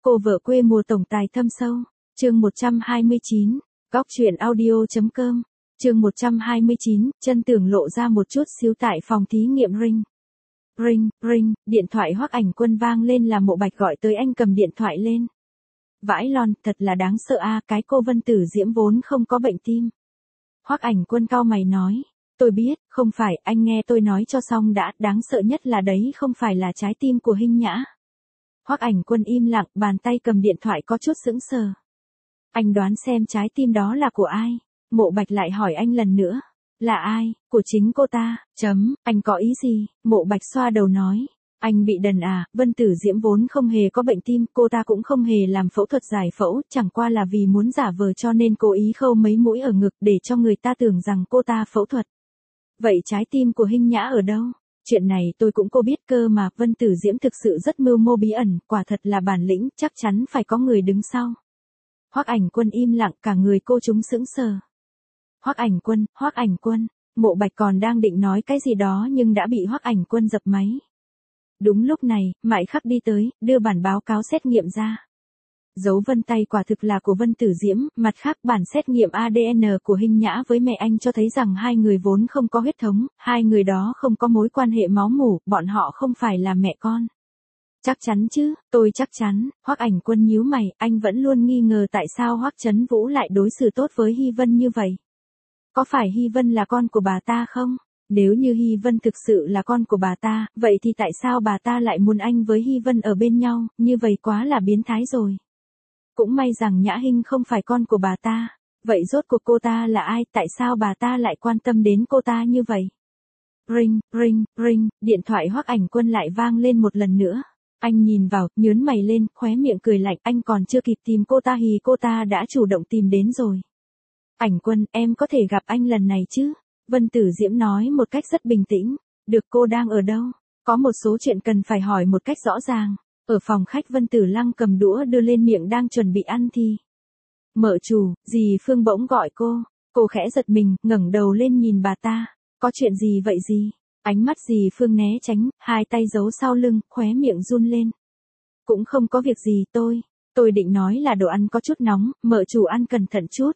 Cô vợ quê mùa tổng tài thâm sâu. Chương 129. Góc truyện audio.com. Chương 129, chân tường lộ ra một chút xíu tại phòng thí nghiệm ring. Ring, ring, điện thoại Hoắc Ảnh Quân vang lên là Mộ Bạch gọi tới. Anh cầm điện thoại lên. Vãi lon, thật là đáng sợ a, cái cô Vân Tử Diễm vốn không có bệnh tim. Hoắc Ảnh Quân cau mày nói, tôi biết, không phải, anh nghe tôi nói cho xong đã, đáng sợ nhất là đấy không phải là trái tim của Hinh Nhã. Hoắc Ảnh Quân im lặng, bàn tay cầm điện thoại có chút sững sờ. Anh đoán xem trái tim đó là của ai? Mộ Bạch lại hỏi anh lần nữa. Là ai? Của chính cô ta. Anh có ý gì? Mộ Bạch xoa đầu nói. Anh bị đần à, Vân Tử Diễm vốn không hề có bệnh tim, cô ta cũng không hề làm phẫu thuật giải phẫu, chẳng qua là vì muốn giả vờ cho nên cố ý khâu mấy mũi ở ngực để cho người ta tưởng rằng cô ta phẫu thuật. Vậy trái tim của Hinh Nhã ở đâu? Chuyện này tôi cũng có biết cơ mà, Vân Tử Diễm thực sự rất mưu mô bí ẩn, quả thật là bản lĩnh, chắc chắn phải có người đứng sau. Hoắc Ảnh Quân im lặng, cả người cô chúng sững sờ. Hoắc Ảnh Quân, Mộ Bạch còn đang định nói cái gì đó nhưng đã bị Hoắc Ảnh Quân dập máy. Đúng lúc này, Mại Khắc đi tới, đưa bản báo cáo xét nghiệm ra. Dấu vân tay quả thực là của Vân Tử Diễm, mặt khác bản xét nghiệm ADN của Hinh Nhã với mẹ anh cho thấy rằng hai người vốn không có huyết thống, hai người đó không có mối quan hệ máu mủ, bọn họ không phải là mẹ con. Chắc chắn chứ, tôi chắc chắn. Hoắc Ảnh Quân nhíu mày, anh vẫn luôn nghi ngờ tại sao Hoắc Chấn Vũ lại đối xử tốt với Hy Vân như vậy. Có phải Hy Vân là con của bà ta không? Nếu như Hy Vân thực sự là con của bà ta, vậy thì tại sao bà ta lại muốn anh với Hy Vân ở bên nhau, như vậy quá là biến thái rồi. Cũng may rằng Nhã Hinh không phải con của bà ta. Vậy rốt cuộc cô ta là ai, tại sao bà ta lại quan tâm đến cô ta như vậy? Ring, ring, ring, điện thoại Hoắc Ảnh Quân lại vang lên một lần nữa. Anh nhìn vào, nhớn mày lên, khóe miệng cười lạnh, anh còn chưa kịp tìm cô ta thì cô ta đã chủ động tìm đến rồi. Ảnh Quân, em có thể gặp anh lần này chứ? Vân Tử Diễm nói một cách rất bình tĩnh. Được, cô đang ở đâu? Có một số chuyện cần phải hỏi một cách rõ ràng. Ở phòng khách, Vân Tử Lăng cầm đũa đưa lên miệng đang chuẩn bị ăn thì. Mợ chủ, dì Phương bỗng gọi cô khẽ giật mình, ngẩng đầu lên nhìn bà ta. Có chuyện gì vậy dì? Ánh mắt dì Phương né tránh, hai tay giấu sau lưng, khóe miệng run lên. Cũng không có việc gì, tôi định nói là đồ ăn có chút nóng, mợ chủ ăn cẩn thận chút.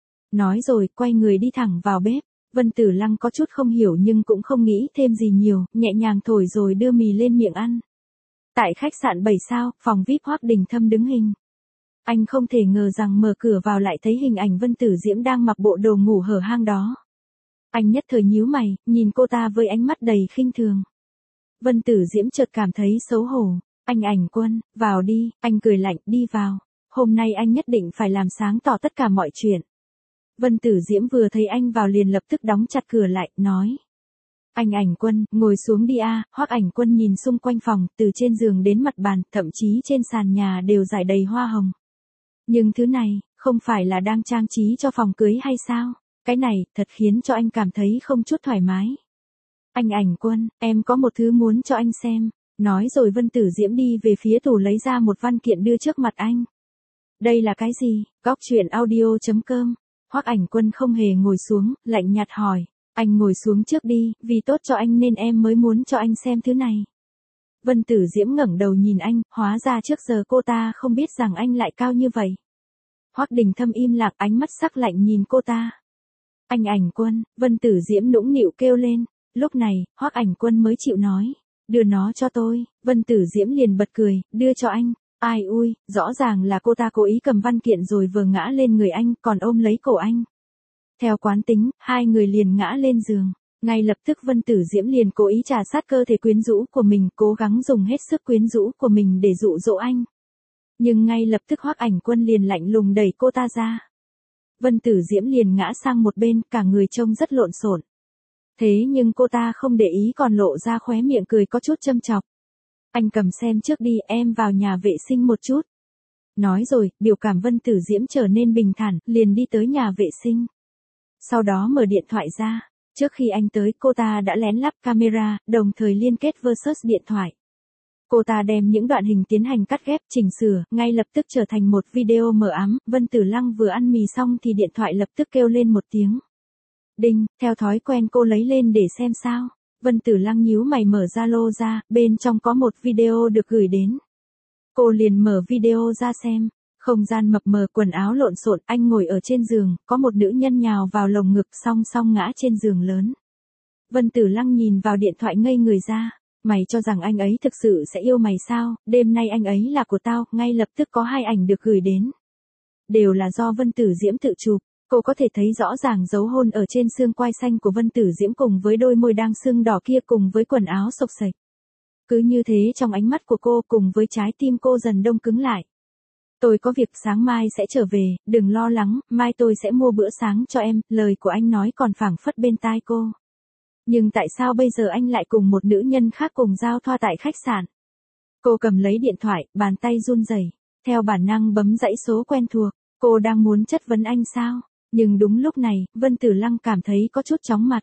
Nói rồi, quay người đi thẳng vào bếp. Vân Tử Lăng có chút không hiểu nhưng cũng không nghĩ thêm gì nhiều, nhẹ nhàng thổi rồi đưa mì lên miệng ăn. Tại khách sạn 7 sao, phòng VIP Hoắc Đình Thâm đứng hình. Anh không thể ngờ rằng mở cửa vào lại thấy hình ảnh Vân Tử Diễm đang mặc bộ đồ ngủ hở hang đó. Anh nhất thời nhíu mày, nhìn cô ta với ánh mắt đầy khinh thường. Vân Tử Diễm chợt cảm thấy xấu hổ. Anh Ảnh Quân, vào đi, anh cười lạnh, đi vào. Hôm nay anh nhất định phải làm sáng tỏ tất cả mọi chuyện. Vân Tử Diễm vừa thấy anh vào liền lập tức đóng chặt cửa lại, nói. Anh Ảnh Quân, ngồi xuống đi a. Hoắc Ảnh Quân nhìn xung quanh phòng, từ trên giường đến mặt bàn, thậm chí trên sàn nhà đều rải đầy hoa hồng. Nhưng thứ này, không phải là đang trang trí cho phòng cưới hay sao? Cái này, thật khiến cho anh cảm thấy không chút thoải mái. Anh Ảnh Quân, em có một thứ muốn cho anh xem. Nói rồi Vân Tử Diễm đi về phía tủ lấy ra một văn kiện đưa trước mặt anh. Đây là cái gì? Góc truyện audio.com. Hoắc Ảnh Quân không hề ngồi xuống, lạnh nhạt hỏi. Anh ngồi xuống trước đi, vì tốt cho anh nên em mới muốn cho anh xem thứ này. Vân Tử Diễm ngẩng đầu nhìn anh, hóa ra trước giờ cô ta không biết rằng anh lại cao như vậy. Hoắc Đình Thâm im lặng, ánh mắt sắc lạnh nhìn cô ta. Anh Ảnh Quân, Vân Tử Diễm nũng nịu kêu lên. Lúc này, Hoắc Ảnh Quân mới chịu nói. Đưa nó cho tôi. Vân Tử Diễm liền bật cười, đưa cho anh. Ai ui, rõ ràng là cô ta cố ý cầm văn kiện rồi vừa ngã lên người anh, còn ôm lấy cổ anh. Theo quán tính, hai người liền ngã lên giường. Ngay lập tức Vân Tử Diễm liền cố ý trà sát cơ thể quyến rũ của mình, cố gắng dùng hết sức quyến rũ của mình để dụ dỗ anh. Nhưng ngay lập tức Hoắc Ảnh Quân liền lạnh lùng đẩy cô ta ra. Vân Tử Diễm liền ngã sang một bên, cả người trông rất lộn xộn. Thế nhưng cô ta không để ý còn lộ ra khóe miệng cười có chút châm chọc. Anh cầm xem trước đi, em vào nhà vệ sinh một chút. Nói rồi, biểu cảm Vân Tử Diễm trở nên bình thản, liền đi tới nhà vệ sinh. Sau đó mở điện thoại ra. Trước khi anh tới, cô ta đã lén lắp camera, đồng thời liên kết versus điện thoại. Cô ta đem những đoạn hình tiến hành cắt ghép, chỉnh sửa, ngay lập tức trở thành một video mờ ám. Vân Tử Lăng vừa ăn mì xong thì điện thoại lập tức kêu lên một tiếng. Đinh, theo thói quen cô lấy lên để xem sao. Vân Tử Lăng nhíu mày mở Zalo ra, bên trong có một video được gửi đến. Cô liền mở video ra xem. Không gian mập mờ, quần áo lộn xộn, anh ngồi ở trên giường, có một nữ nhân nhào vào lồng ngực, song song ngã trên giường lớn. Vân Tử Lăng nhìn vào điện thoại ngây người ra. Mày cho rằng anh ấy thực sự sẽ yêu mày sao? Đêm nay anh ấy là của tao. Ngay lập tức có 2 ảnh được gửi đến. Đều là do Vân Tử Diễm tự chụp. Cô có thể thấy rõ ràng dấu hôn ở trên xương quai xanh của Vân Tử Diễm cùng với đôi môi đang sưng đỏ kia cùng với quần áo xộc xệch. Cứ như thế trong ánh mắt của cô cùng với trái tim cô dần đông cứng lại. Tôi có việc sáng mai sẽ trở về, đừng lo lắng, mai tôi sẽ mua bữa sáng cho em, lời của anh nói còn phảng phất bên tai cô. Nhưng tại sao bây giờ anh lại cùng một nữ nhân khác cùng giao thoa tại khách sạn? Cô cầm lấy điện thoại, bàn tay run rẩy, theo bản năng bấm dãy số quen thuộc, cô đang muốn chất vấn anh sao? Nhưng đúng lúc này, Vân Tử Lăng cảm thấy có chút chóng mặt.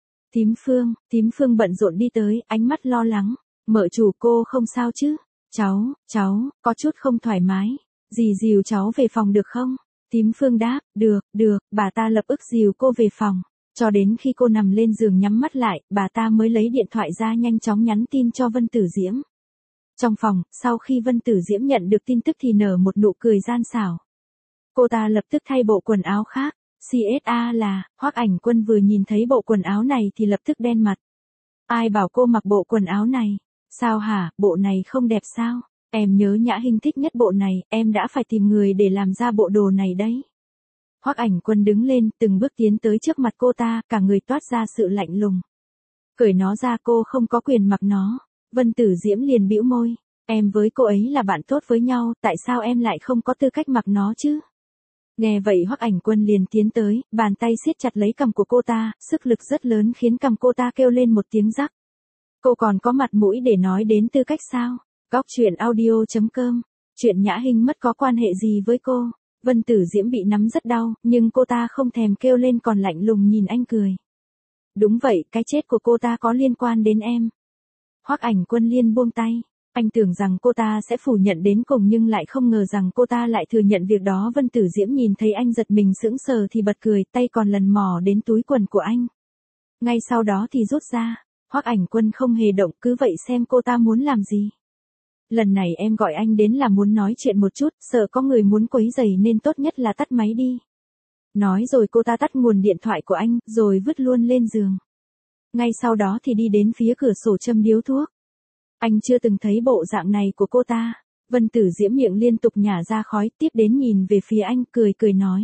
Thím Phương bận rộn đi tới, ánh mắt lo lắng. Mợ chủ, cô không sao chứ? Cháu, có chút không thoải mái. Dì dìu cháu về phòng được không? Thím Phương đáp, được, bà ta lập tức dìu cô về phòng. Cho đến khi cô nằm lên giường nhắm mắt lại, bà ta mới lấy điện thoại ra nhanh chóng nhắn tin cho Vân Tử Diễm. Trong phòng, sau khi Vân Tử Diễm nhận được tin tức thì nở một nụ cười gian xảo. Cô ta lập tức thay bộ quần áo khác. CSA là, Hoắc Ảnh Quân vừa nhìn thấy bộ quần áo này thì lập tức đen mặt. Ai bảo cô mặc bộ quần áo này? Sao hả, bộ này không đẹp sao? Em nhớ Nhã Hinh thích nhất bộ này, em đã phải tìm người để làm ra bộ đồ này đấy. Hoắc Ảnh Quân đứng lên, từng bước tiến tới trước mặt cô ta, cả người toát ra sự lạnh lùng. Cởi nó ra, cô không có quyền mặc nó. Vân Tử Diễm liền bĩu môi. Em với cô ấy là bạn tốt với nhau, tại sao em lại không có tư cách mặc nó chứ? Nghe vậy Hoắc Ảnh Quân liền tiến tới, bàn tay siết chặt lấy cằm của cô ta, sức lực rất lớn khiến cằm cô ta kêu lên một tiếng rắc. Cô còn có mặt mũi để nói đến tư cách sao? Góc truyện audio.com. Chuyện Nhã Hinh mất có quan hệ gì với cô? Vân Tử Diễm bị nắm rất đau, nhưng cô ta không thèm kêu lên còn lạnh lùng nhìn anh cười. Đúng vậy, cái chết của cô ta có liên quan đến em. Hoắc Ảnh Quân liền buông tay. Anh tưởng rằng cô ta sẽ phủ nhận đến cùng nhưng lại không ngờ rằng cô ta lại thừa nhận việc đó. Vân Tử Diễm nhìn thấy anh giật mình sững sờ thì bật cười, tay còn lần mò đến túi quần của anh. Ngay sau đó thì rút ra. Hoắc Ảnh Quân không hề động, cứ vậy xem cô ta muốn làm gì. Lần này em gọi anh đến là muốn nói chuyện một chút, sợ có người muốn quấy rầy nên tốt nhất là tắt máy đi. Nói rồi cô ta tắt nguồn điện thoại của anh, rồi vứt luôn lên giường. Ngay sau đó thì đi đến phía cửa sổ châm điếu thuốc. Anh chưa từng thấy bộ dạng này của cô ta. Vân Tử Diễm miệng liên tục nhả ra khói, tiếp đến nhìn về phía anh, cười nói.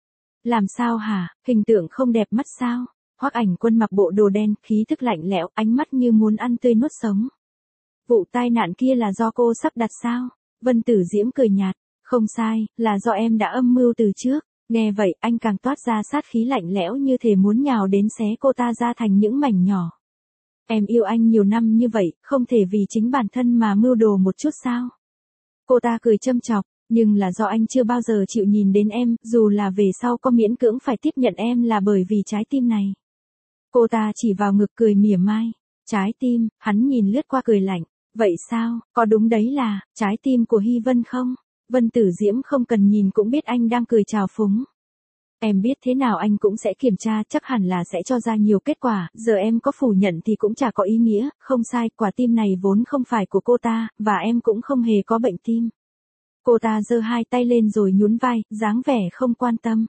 Làm sao hả, hình tượng không đẹp mắt sao? Hoắc Ảnh Quân mặc bộ đồ đen, khí thức lạnh lẽo, ánh mắt như muốn ăn tươi nuốt sống. Vụ tai nạn kia là do cô sắp đặt sao? Vân Tử Diễm cười nhạt, không sai, là do em đã âm mưu từ trước. Nghe vậy, anh càng toát ra sát khí lạnh lẽo như thể muốn nhào đến xé cô ta ra thành những mảnh nhỏ. Em yêu anh nhiều năm như vậy, không thể vì chính bản thân mà mưu đồ một chút sao? Cô ta cười châm chọc, nhưng là do anh chưa bao giờ chịu nhìn đến em, dù là về sau có miễn cưỡng phải tiếp nhận em là bởi vì trái tim này. Cô ta chỉ vào ngực cười mỉa mai. Trái tim, hắn nhìn lướt qua cười lạnh. Vậy sao, có đúng đấy là, trái tim của Hy Vân không? Vân Tử Diễm không cần nhìn cũng biết anh đang cười trào phúng. Em biết thế nào anh cũng sẽ kiểm tra, chắc hẳn là sẽ cho ra nhiều kết quả, giờ em có phủ nhận thì cũng chả có ý nghĩa, không sai, quả tim này vốn không phải của cô ta, và em cũng không hề có bệnh tim. Cô ta giơ 2 tay lên rồi nhún vai, dáng vẻ không quan tâm.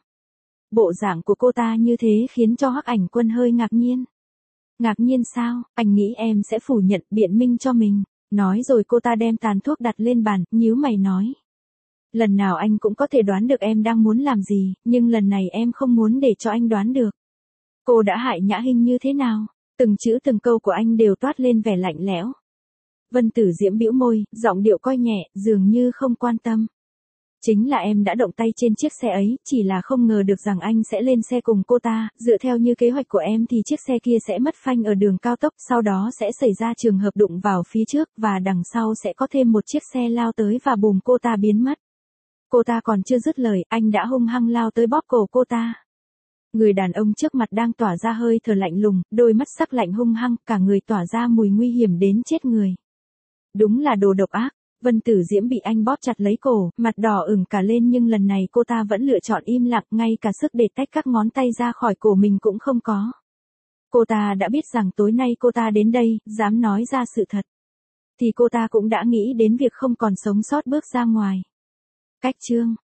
Bộ dạng của cô ta như thế khiến cho Hoắc Ảnh Quân hơi ngạc nhiên. Ngạc nhiên sao, anh nghĩ em sẽ phủ nhận, biện minh cho mình. Nói rồi cô ta đem tàn thuốc đặt lên bàn, nhíu mày nói. Lần nào anh cũng có thể đoán được em đang muốn làm gì, nhưng lần này em không muốn để cho anh đoán được. Cô đã hại Nhã Hinh như thế nào? Từng chữ từng câu của anh đều toát lên vẻ lạnh lẽo. Vân Tử Diễm bĩu môi, giọng điệu coi nhẹ, dường như không quan tâm. Chính là em đã động tay trên chiếc xe ấy, chỉ là không ngờ được rằng anh sẽ lên xe cùng cô ta, dựa theo như kế hoạch của em thì chiếc xe kia sẽ mất phanh ở đường cao tốc, sau đó sẽ xảy ra trường hợp đụng vào phía trước, và đằng sau sẽ có thêm một chiếc xe lao tới và bùm cô ta biến mất. Cô ta còn chưa dứt lời, anh đã hung hăng lao tới bóp cổ cô ta. Người đàn ông trước mặt đang tỏa ra hơi thở lạnh lùng, đôi mắt sắc lạnh hung hăng, cả người tỏa ra mùi nguy hiểm đến chết người. Đúng là đồ độc ác. Vân Tử Diễm bị anh bóp chặt lấy cổ, mặt đỏ ửng cả lên nhưng lần này cô ta vẫn lựa chọn im lặng, ngay cả sức để tách các ngón tay ra khỏi cổ mình cũng không có. Cô ta đã biết rằng tối nay cô ta đến đây, dám nói ra sự thật. thì cô ta cũng đã nghĩ đến việc không còn sống sót bước ra ngoài. Cách chương